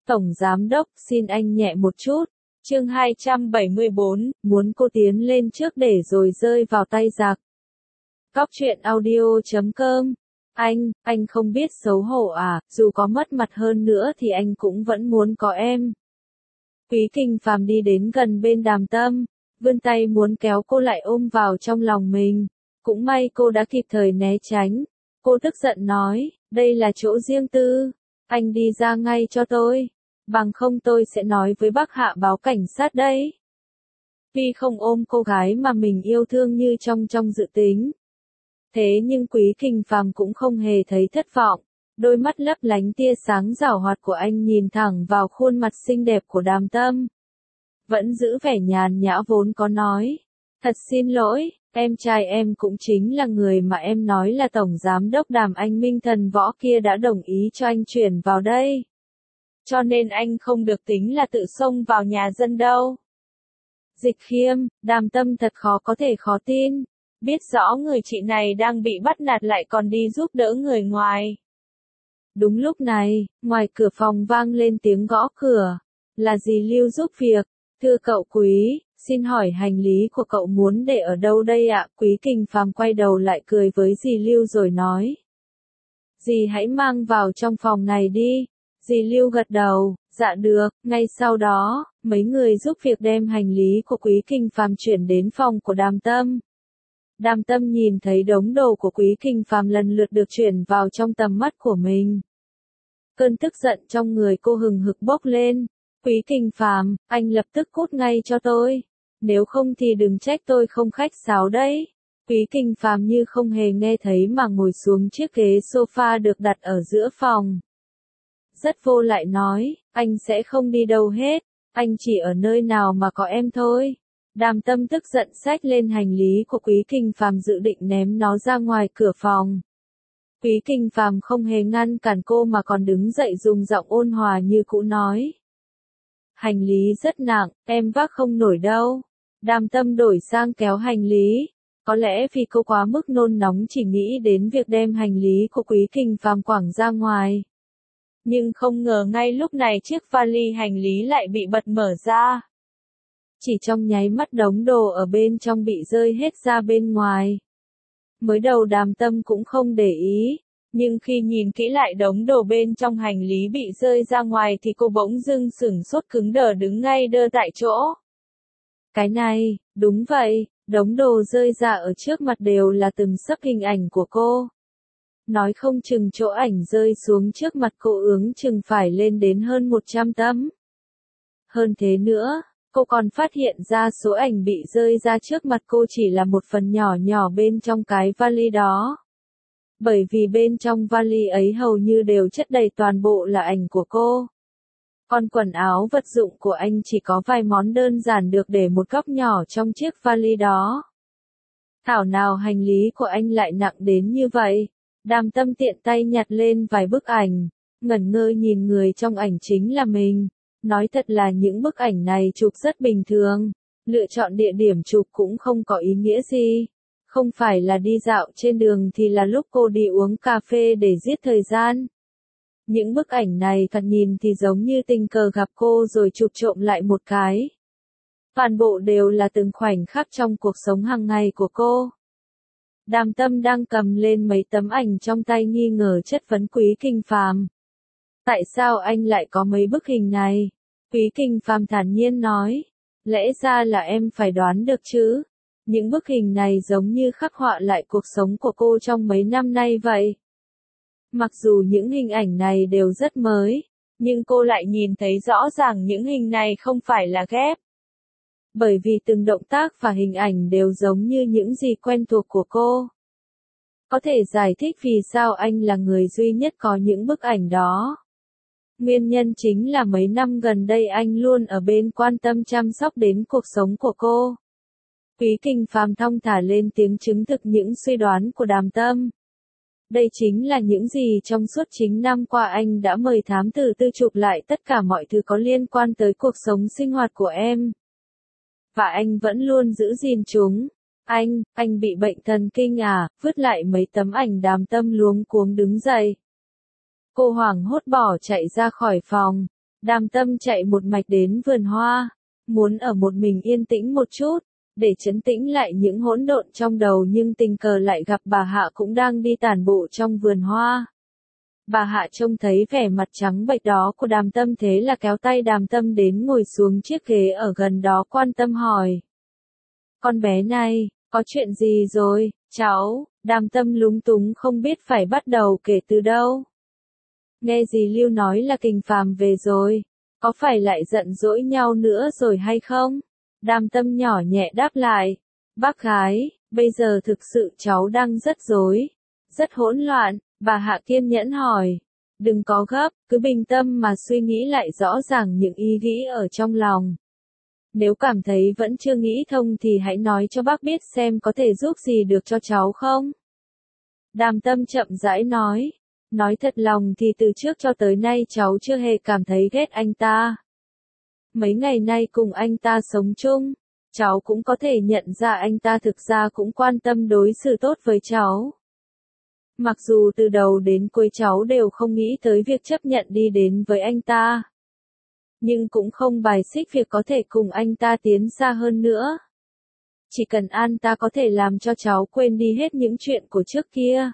Tổng Giám Đốc, xin anh nhẹ một chút. Chương 274, muốn cô tiến lên trước để rồi rơi vào tay giặc. Cóc truyện audio.com. Anh không biết xấu hổ à, dù có mất mặt hơn nữa thì anh cũng vẫn muốn có em. Quý Kinh Phàm đi đến gần bên Đàm Tâm, vươn tay muốn kéo cô lại ôm vào trong lòng mình. Cũng may cô đã kịp thời né tránh. Cô tức giận nói, đây là chỗ riêng tư, anh đi ra ngay cho tôi. Bằng không tôi sẽ nói với bác Hạ báo cảnh sát đấy. Tuy không ôm cô gái mà mình yêu thương như trong dự tính. Thế nhưng Quý Kinh Phàm cũng không hề thấy thất vọng. Đôi mắt lấp lánh tia sáng giảo hoạt của anh nhìn thẳng vào khuôn mặt xinh đẹp của Đàm Tâm. Vẫn giữ vẻ nhàn nhã vốn có nói. Thật xin lỗi, em trai em cũng chính là người mà em nói là Tổng Giám Đốc Đàm Anh Minh thần võ kia đã đồng ý cho anh chuyển vào đây. Cho nên anh không được tính là tự xông vào nhà dân đâu. Dịch Khiêm, Đàm Tâm thật khó tin. Biết rõ người chị này đang bị bắt nạt lại còn đi giúp đỡ người ngoài. Đúng lúc này, ngoài cửa phòng vang lên tiếng gõ cửa. Là dì Lưu giúp việc. Thưa cậu Quý, xin hỏi hành lý của cậu muốn để ở đâu đây ạ? Quý Kinh Phàm quay đầu lại cười với dì Lưu rồi nói. Dì hãy mang vào trong phòng này đi. Dì Lưu gật đầu, dạ được. Ngay sau đó, mấy người giúp việc đem hành lý của Quý Kinh Phàm chuyển đến phòng của Đàm Tâm. Đàm Tâm nhìn thấy đống đồ của Quý Kinh Phàm lần lượt được chuyển vào trong tầm mắt của mình. Cơn tức giận trong người cô hừng hực bốc lên. Quý Kinh Phàm, anh lập tức cút ngay cho tôi. Nếu không thì đừng trách tôi không khách sáo đấy. Quý Kinh Phàm như không hề nghe thấy mà ngồi xuống chiếc ghế sofa được đặt ở giữa phòng. Rất vô lại nói, anh sẽ không đi đâu hết, anh chỉ ở nơi nào mà có em thôi. Đàm Tâm tức giận xách lên hành lý của Quý Kinh Phàm dự định ném nó ra ngoài cửa phòng. Quý Kinh Phàm không hề ngăn cản cô mà còn đứng dậy dùng giọng ôn hòa như cũ nói. Hành lý rất nặng, em vác không nổi đâu. Đàm Tâm đổi sang kéo hành lý. Có lẽ vì cô quá mức nôn nóng chỉ nghĩ đến việc đem hành lý của Quý Kinh Phàm quẳng ra ngoài. Nhưng không ngờ ngay lúc này chiếc vali hành lý lại bị bật mở ra. Chỉ trong nháy mắt đống đồ ở bên trong bị rơi hết ra bên ngoài. Mới đầu Đàm Tâm cũng không để ý, nhưng khi nhìn kỹ lại đống đồ bên trong hành lý bị rơi ra ngoài thì cô bỗng dưng sửng sốt cứng đờ đứng ngay đơ tại chỗ. Cái này, đúng vậy, đống đồ rơi ra ở trước mặt đều là từng sấp hình ảnh của cô. Nói không chừng chỗ ảnh rơi xuống trước mặt cô ước chừng phải lên đến hơn 100 tấm. Hơn thế nữa, cô còn phát hiện ra số ảnh bị rơi ra trước mặt cô chỉ là một phần nhỏ nhỏ bên trong cái vali đó. Bởi vì bên trong vali ấy hầu như đều chất đầy toàn bộ là ảnh của cô. Còn quần áo vật dụng của anh chỉ có vài món đơn giản được để một góc nhỏ trong chiếc vali đó. Thảo nào hành lý của anh lại nặng đến như vậy. Đàm Tâm tiện tay nhặt lên vài bức ảnh, ngẩn ngơ nhìn người trong ảnh chính là mình. Nói thật là những bức ảnh này chụp rất bình thường, lựa chọn địa điểm chụp cũng không có ý nghĩa gì. Không phải là đi dạo trên đường thì là lúc cô đi uống cà phê để giết thời gian. Những bức ảnh này thật nhìn thì giống như tình cờ gặp cô rồi chụp trộm lại một cái. Toàn bộ đều là từng khoảnh khắc trong cuộc sống hàng ngày của cô. Đàm Tâm đang cầm lên mấy tấm ảnh trong tay nghi ngờ chất vấn Quý Kinh Phàm. Tại sao anh lại có mấy bức hình này? Quý Kinh Phàm thản nhiên nói. Lẽ ra là em phải đoán được chứ. Những bức hình này giống như khắc họa lại cuộc sống của cô trong mấy năm nay vậy. Mặc dù những hình ảnh này đều rất mới, nhưng cô lại nhìn thấy rõ ràng những hình này không phải là ghép. Bởi vì từng động tác và hình ảnh đều giống như những gì quen thuộc của cô. Có thể giải thích vì sao anh là người duy nhất có những bức ảnh đó. Nguyên nhân chính là mấy năm gần đây anh luôn ở bên quan tâm chăm sóc đến cuộc sống của cô. Quý Kinh Phàm thong thả lên tiếng chứng thực những suy đoán của Đàm Tâm. Đây chính là những gì trong suốt 9 năm qua anh đã mời thám tử tư chụp lại tất cả mọi thứ có liên quan tới cuộc sống sinh hoạt của em. Và anh vẫn luôn giữ gìn chúng. Anh bị bệnh thần kinh à? Vứt lại mấy tấm ảnh. Đàm Tâm luống cuống đứng dậy. Cô hoảng hốt bỏ chạy ra khỏi phòng. Đàm Tâm chạy một mạch đến vườn hoa, muốn ở một mình yên tĩnh một chút, để trấn tĩnh lại những hỗn độn trong đầu, nhưng tình cờ lại gặp bà Hạ cũng đang đi tản bộ trong vườn hoa. Bà Hạ trông thấy vẻ mặt trắng bệch đó của Đàm Tâm, thế là kéo tay Đàm Tâm đến ngồi xuống chiếc ghế ở gần đó, quan tâm hỏi. Con bé này, có chuyện gì rồi, cháu? Đàm Tâm lúng túng không biết phải bắt đầu kể từ đâu. Nghe dì Lưu nói là Kình Phàm về rồi, có phải lại giận dỗi nhau nữa rồi hay không? Đàm Tâm nhỏ nhẹ đáp lại. Bác gái, bây giờ thực sự cháu đang rất rối, rất hỗn loạn. Bà Hạ kiên nhẫn hỏi. Đừng có gấp, cứ bình tâm mà suy nghĩ lại rõ ràng những ý nghĩ ở trong lòng. Nếu cảm thấy vẫn chưa nghĩ thông thì hãy nói cho bác biết xem có thể giúp gì được cho cháu không? Đàm Tâm chậm rãi nói. Nói thật lòng thì từ trước cho tới nay cháu chưa hề cảm thấy ghét anh ta. Mấy ngày nay cùng anh ta sống chung, cháu cũng có thể nhận ra anh ta thực ra cũng quan tâm đối xử tốt với cháu. Mặc dù từ đầu đến cuối cháu đều không nghĩ tới việc chấp nhận đi đến với anh ta, nhưng cũng không bài xích việc có thể cùng anh ta tiến xa hơn nữa. Chỉ cần anh ta có thể làm cho cháu quên đi hết những chuyện của trước kia.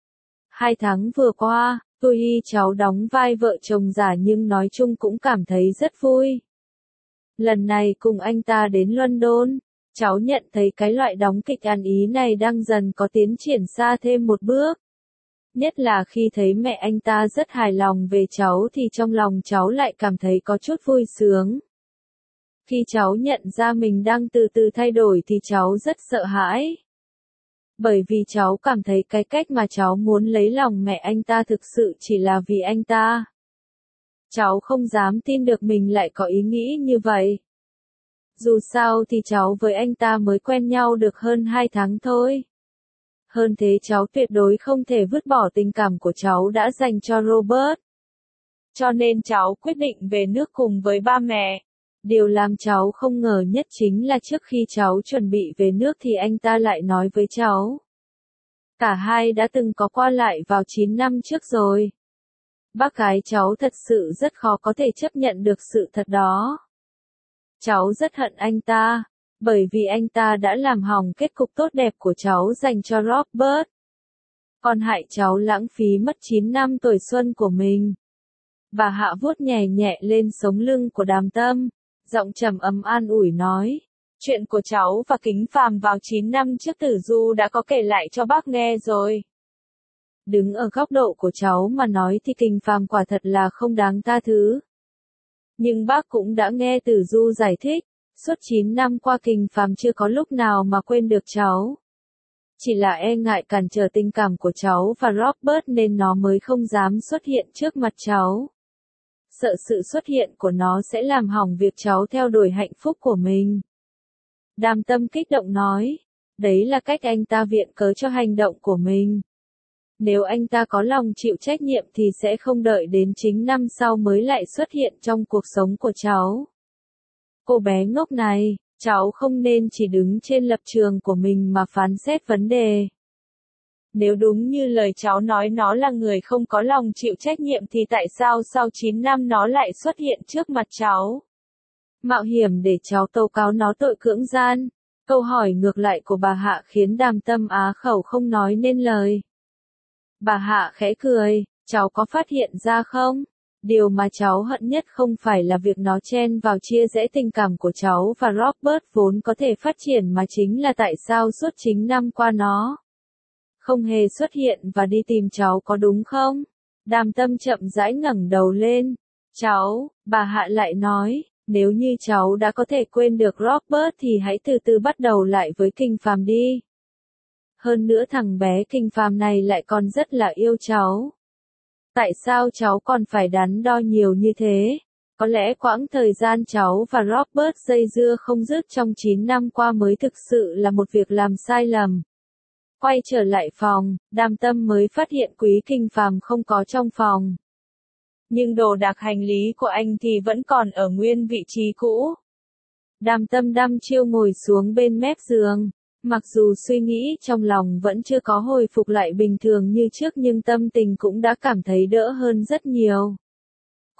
2 tháng vừa qua, tuy cháu đóng vai vợ chồng giả nhưng nói chung cũng cảm thấy rất vui. Lần này cùng anh ta đến London, cháu nhận thấy cái loại đóng kịch ăn ý này đang dần có tiến triển xa thêm một bước. Nhất là khi thấy mẹ anh ta rất hài lòng về cháu thì trong lòng cháu lại cảm thấy có chút vui sướng. Khi cháu nhận ra mình đang từ từ thay đổi thì cháu rất sợ hãi. Bởi vì cháu cảm thấy cái cách mà cháu muốn lấy lòng mẹ anh ta thực sự chỉ là vì anh ta. Cháu không dám tin được mình lại có ý nghĩ như vậy. Dù sao thì cháu với anh ta mới quen nhau được hơn 2 tháng thôi. Hơn thế cháu tuyệt đối không thể vứt bỏ tình cảm của cháu đã dành cho Robert. Cho nên cháu quyết định về nước cùng với ba mẹ. Điều làm cháu không ngờ nhất chính là trước khi cháu chuẩn bị về nước thì anh ta lại nói với cháu. Cả hai đã từng có qua lại vào 9 năm trước rồi. Bác gái cháu thật sự rất khó có thể chấp nhận được sự thật đó. Cháu rất hận anh ta, bởi vì anh ta đã làm hỏng kết cục tốt đẹp của cháu dành cho Robert. Còn hại cháu lãng phí mất 9 năm tuổi xuân của mình. Bà Hạ vuốt nhẹ nhẹ lên sống lưng của Đàm Tâm, giọng trầm ấm an ủi nói. Chuyện của cháu và Kính Phàm vào 9 năm trước Tử Du đã có kể lại cho bác nghe rồi. Đứng ở góc độ của cháu mà nói thì Kình Phàm quả thật là không đáng tha thứ. Nhưng bác cũng đã nghe Tử Du giải thích, suốt 9 năm qua Kình Phàm chưa có lúc nào mà quên được cháu. Chỉ là e ngại cản trở tình cảm của cháu và Robert nên nó mới không dám xuất hiện trước mặt cháu. Sợ sự xuất hiện của nó sẽ làm hỏng việc cháu theo đuổi hạnh phúc của mình. Đàm Tâm kích động nói, đấy là cách anh ta viện cớ cho hành động của mình. Nếu anh ta có lòng chịu trách nhiệm thì sẽ không đợi đến chính năm sau mới lại xuất hiện trong cuộc sống của cháu. Cô bé ngốc này, cháu không nên chỉ đứng trên lập trường của mình mà phán xét vấn đề. Nếu đúng như lời cháu nói nó là người không có lòng chịu trách nhiệm thì tại sao sau 9 năm nó lại xuất hiện trước mặt cháu? Mạo hiểm để cháu tố cáo nó tội cưỡng gian. Câu hỏi ngược lại của bà Hạ khiến Đàm Tâm á khẩu không nói nên lời. Bà Hạ khẽ cười, cháu có phát hiện ra không? Điều mà cháu hận nhất không phải là việc nó chen vào chia rẽ tình cảm của cháu và Robert vốn có thể phát triển mà chính là tại sao suốt 9 năm qua nó không hề xuất hiện và đi tìm cháu, có đúng không? Đàm Tâm chậm rãi ngẩng đầu lên. Cháu, bà Hạ lại nói, nếu như cháu đã có thể quên được Robert thì hãy từ từ bắt đầu lại với Kình Phàm đi. Hơn nữa thằng bé Kình Phàm này lại còn rất là yêu cháu. Tại sao cháu còn phải đắn đo nhiều như thế? Có lẽ quãng thời gian cháu và Robert dây dưa không dứt trong 9 năm qua mới thực sự là một việc làm sai lầm. Quay trở lại phòng, Đàm Tâm mới phát hiện Quý Kình Phàm không có trong phòng. Nhưng đồ đạc hành lý của anh thì vẫn còn ở nguyên vị trí cũ. Đàm Tâm đăm chiêu ngồi xuống bên mép giường. Mặc dù suy nghĩ trong lòng vẫn chưa có hồi phục lại bình thường như trước nhưng tâm tình cũng đã cảm thấy đỡ hơn rất nhiều.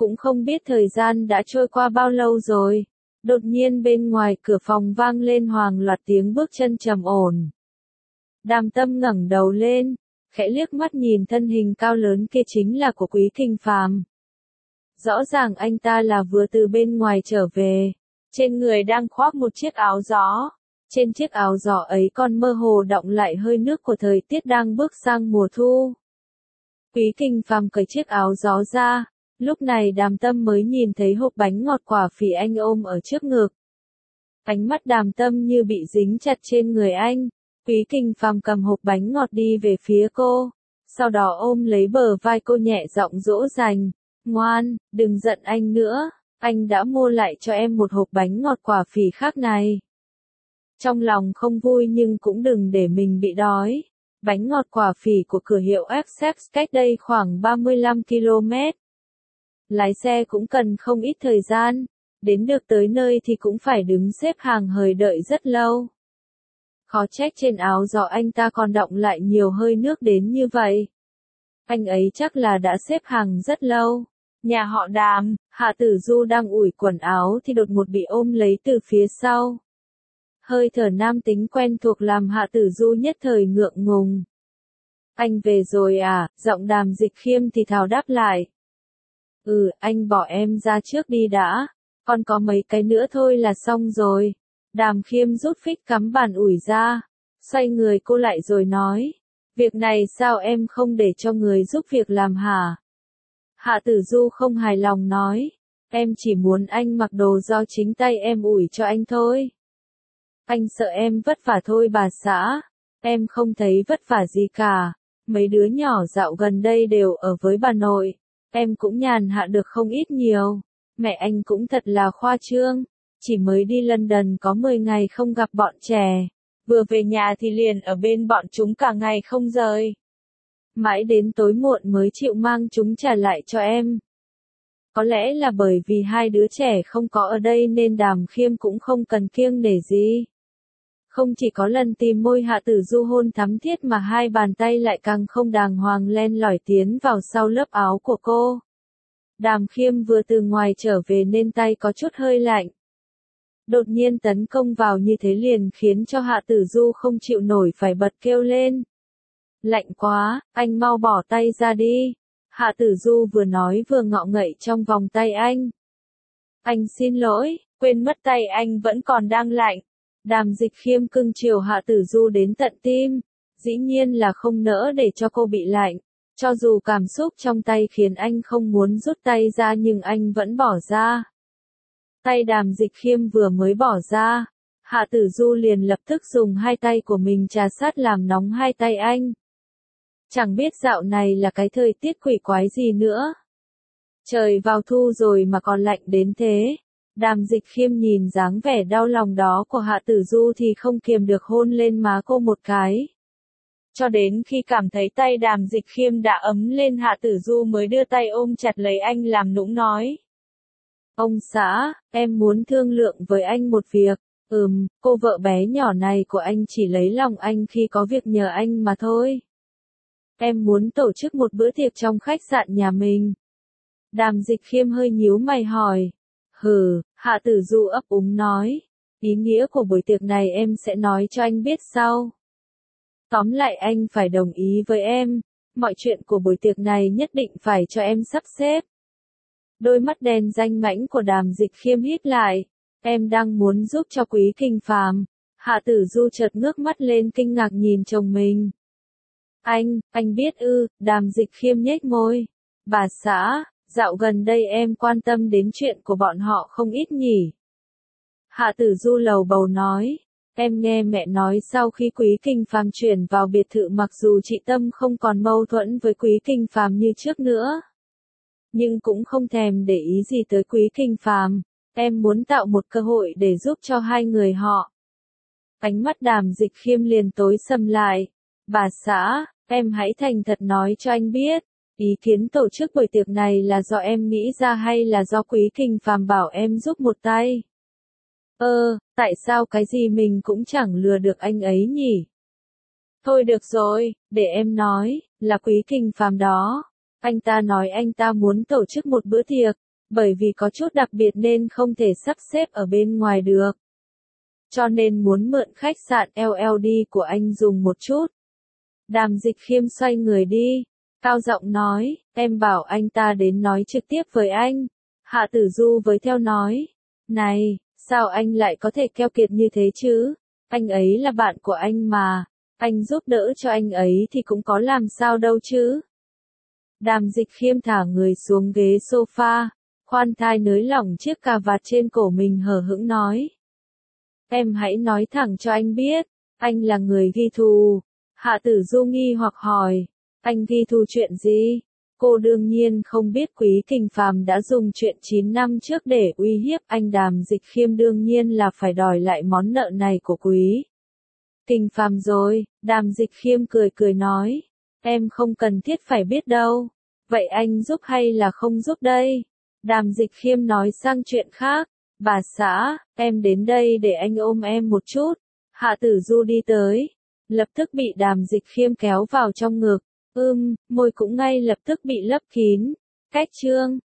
Cũng không biết thời gian đã trôi qua bao lâu rồi. Đột nhiên bên ngoài cửa phòng vang lên hàng loạt tiếng bước chân trầm ổn. Đàm Tâm ngẩng đầu lên, khẽ liếc mắt nhìn thân hình cao lớn kia chính là của Quý Kinh Phàm. Rõ ràng anh ta là vừa từ bên ngoài trở về, trên người đang khoác một chiếc áo gió. Trên chiếc áo gió ấy còn mơ hồ đọng lại hơi nước của thời tiết đang bước sang mùa thu. Quý Kinh Phàm cởi chiếc áo gió ra, lúc này Đàm Tâm mới nhìn thấy hộp bánh ngọt quả phỉ anh ôm ở trước ngực. Ánh mắt Đàm Tâm như bị dính chặt trên người anh. Quý Kinh Phàm cầm hộp bánh ngọt đi về phía cô, sau đó ôm lấy bờ vai cô nhẹ giọng dỗ dành, ngoan, đừng giận anh nữa, anh đã mua lại cho em một hộp bánh ngọt quả phỉ khác này. Trong lòng không vui nhưng cũng đừng để mình bị đói. Bánh ngọt quả phỉ của cửa hiệu Accept cách đây khoảng 35 km. Lái xe cũng cần không ít thời gian, đến được tới nơi thì cũng phải đứng xếp hàng hời đợi rất lâu. Khó trách trên áo gió anh ta còn đọng lại nhiều hơi nước đến như vậy. Anh ấy chắc là đã xếp hàng rất lâu. Nhà họ Đàm, Hạ Tử Du đang ủi quần áo thì đột ngột bị ôm lấy từ phía sau. Hơi thở nam tính quen thuộc làm Hạ Tử Du nhất thời ngượng ngùng. Anh về rồi à? Giọng Đàm Dịch Khiêm thì thào đáp lại. Anh bỏ em ra trước đi đã. Còn có mấy cái nữa thôi là xong rồi. Đàm Khiêm rút phích cắm bàn ủi ra. Xoay người cô lại rồi nói. Việc này sao em không để cho người giúp việc làm hả? Hạ Tử Du không hài lòng nói. Em chỉ muốn anh mặc đồ do chính tay em ủi cho anh thôi. Anh sợ em vất vả thôi bà xã. Em không thấy vất vả gì cả. Mấy đứa nhỏ dạo gần đây đều ở với bà nội. Em cũng nhàn hạ được không ít nhiều. Mẹ anh cũng thật là khoa trương. Chỉ mới đi London có 10 ngày không gặp bọn trẻ. Vừa về nhà thì liền ở bên bọn chúng cả ngày không rời. Mãi đến tối muộn mới chịu mang chúng trả lại cho em. Có lẽ là bởi vì hai đứa trẻ không có ở đây nên Đàm Khiêm cũng không cần kiêng nể gì. Không chỉ có lần tìm môi Hạ Tử Du hôn thắm thiết mà hai bàn tay lại càng không đàng hoàng len lỏi tiến vào sau lớp áo của cô. Đàm Khiêm vừa từ ngoài trở về nên tay có chút hơi lạnh. Đột nhiên tấn công vào như thế liền khiến cho Hạ Tử Du không chịu nổi phải bật kêu lên. Lạnh quá, anh mau bỏ tay ra đi. Hạ Tử Du vừa nói vừa ngọ ngậy trong vòng tay anh. Anh xin lỗi, quên mất tay anh vẫn còn đang lạnh. Đàm Dịch Khiêm cưng chiều Hạ Tử Du đến tận tim. Dĩ nhiên là không nỡ để cho cô bị lạnh. Cho dù cảm xúc trong tay khiến anh không muốn rút tay ra nhưng anh vẫn bỏ ra. Tay Đàm Dịch Khiêm vừa mới bỏ ra, Hạ Tử Du liền lập tức dùng hai tay của mình trà sát làm nóng hai tay anh. Chẳng biết dạo này là cái thời tiết quỷ quái gì nữa. Trời vào thu rồi mà còn lạnh đến thế. Đàm Dịch Khiêm nhìn dáng vẻ đau lòng đó của Hạ Tử Du thì không kiềm được hôn lên má cô một cái. Cho đến khi cảm thấy tay Đàm Dịch Khiêm đã ấm lên Hạ Tử Du mới đưa tay ôm chặt lấy anh làm nũng nói. Ông xã, em muốn thương lượng với anh một việc. Cô vợ bé nhỏ này của anh chỉ lấy lòng anh khi có việc nhờ anh mà thôi. Em muốn tổ chức một bữa tiệc trong khách sạn nhà mình. Đàm Dịch Khiêm hơi nhíu mày hỏi. Hạ Tử Du ấp úng nói. Ý nghĩa của buổi tiệc này em sẽ nói cho anh biết sau. Tóm lại anh phải đồng ý với em. Mọi chuyện của buổi tiệc này nhất định phải cho em sắp xếp. Đôi mắt đen danh mãnh của Đàm Dịch Khiêm hít lại. Em đang muốn giúp cho Quý Kinh Phàm. Hạ Tử Du chợt ngước mắt lên kinh ngạc nhìn chồng mình. Anh biết ư? Đàm Dịch Khiêm nhếch môi. Bà xã, dạo gần đây em quan tâm đến chuyện của bọn họ không ít nhỉ. Hạ Tử Du lầu bầu nói. Em nghe mẹ nói sau khi Quý Kinh Phàm chuyển vào biệt thự mặc dù chị Tâm không còn mâu thuẫn với Quý Kinh Phàm như trước nữa. Nhưng cũng không thèm để ý gì tới Quý Kinh Phàm. Em muốn tạo một cơ hội để giúp cho hai người họ. Ánh mắt Đàm Dịch Khiêm liền tối sầm lại. Bà xã, em hãy thành thật nói cho anh biết. Ý kiến tổ chức buổi tiệc này là do em nghĩ ra hay là do Quý Kinh Phàm bảo em giúp một tay? Tại sao cái gì mình cũng chẳng lừa được anh ấy nhỉ? Thôi được rồi, để em nói, là Quý Kinh Phàm đó. Anh ta nói anh ta muốn tổ chức một bữa tiệc, bởi vì có chút đặc biệt nên không thể sắp xếp ở bên ngoài được. Cho nên muốn mượn khách sạn LLD của anh dùng một chút. Đàm Dịch Khiêm xoay người đi, cao giọng nói, em bảo anh ta đến nói trực tiếp với anh. Hạ Tử Du với theo nói, này, sao anh lại có thể keo kiệt như thế chứ? Anh ấy là bạn của anh mà, anh giúp đỡ cho anh ấy thì cũng có làm sao đâu chứ. Đàm Dịch Khiêm thả người xuống ghế sofa, khoan thai nới lỏng chiếc cà vạt trên cổ mình hờ hững nói. Em hãy nói thẳng cho anh biết, anh là người ghi thù. Hạ Tử Du nghi hoặc hỏi, anh ghi thù chuyện gì? Cô đương nhiên không biết Quý Kình Phàm đã dùng chuyện 9 năm trước để uy hiếp anh. Đàm Dịch Khiêm đương nhiên là phải đòi lại món nợ này của Quý Kình Phàm rồi. Đàm Dịch Khiêm cười cười nói, em không cần thiết phải biết đâu. Vậy anh giúp hay là không giúp đây? Đàm Dịch Khiêm nói sang chuyện khác, bà xã, em đến đây để anh ôm em một chút. Hạ Tử Du đi tới, lập tức bị Đàm Dịch Khiêm kéo vào trong ngực, môi cũng ngay lập tức bị lấp kín. Cách chương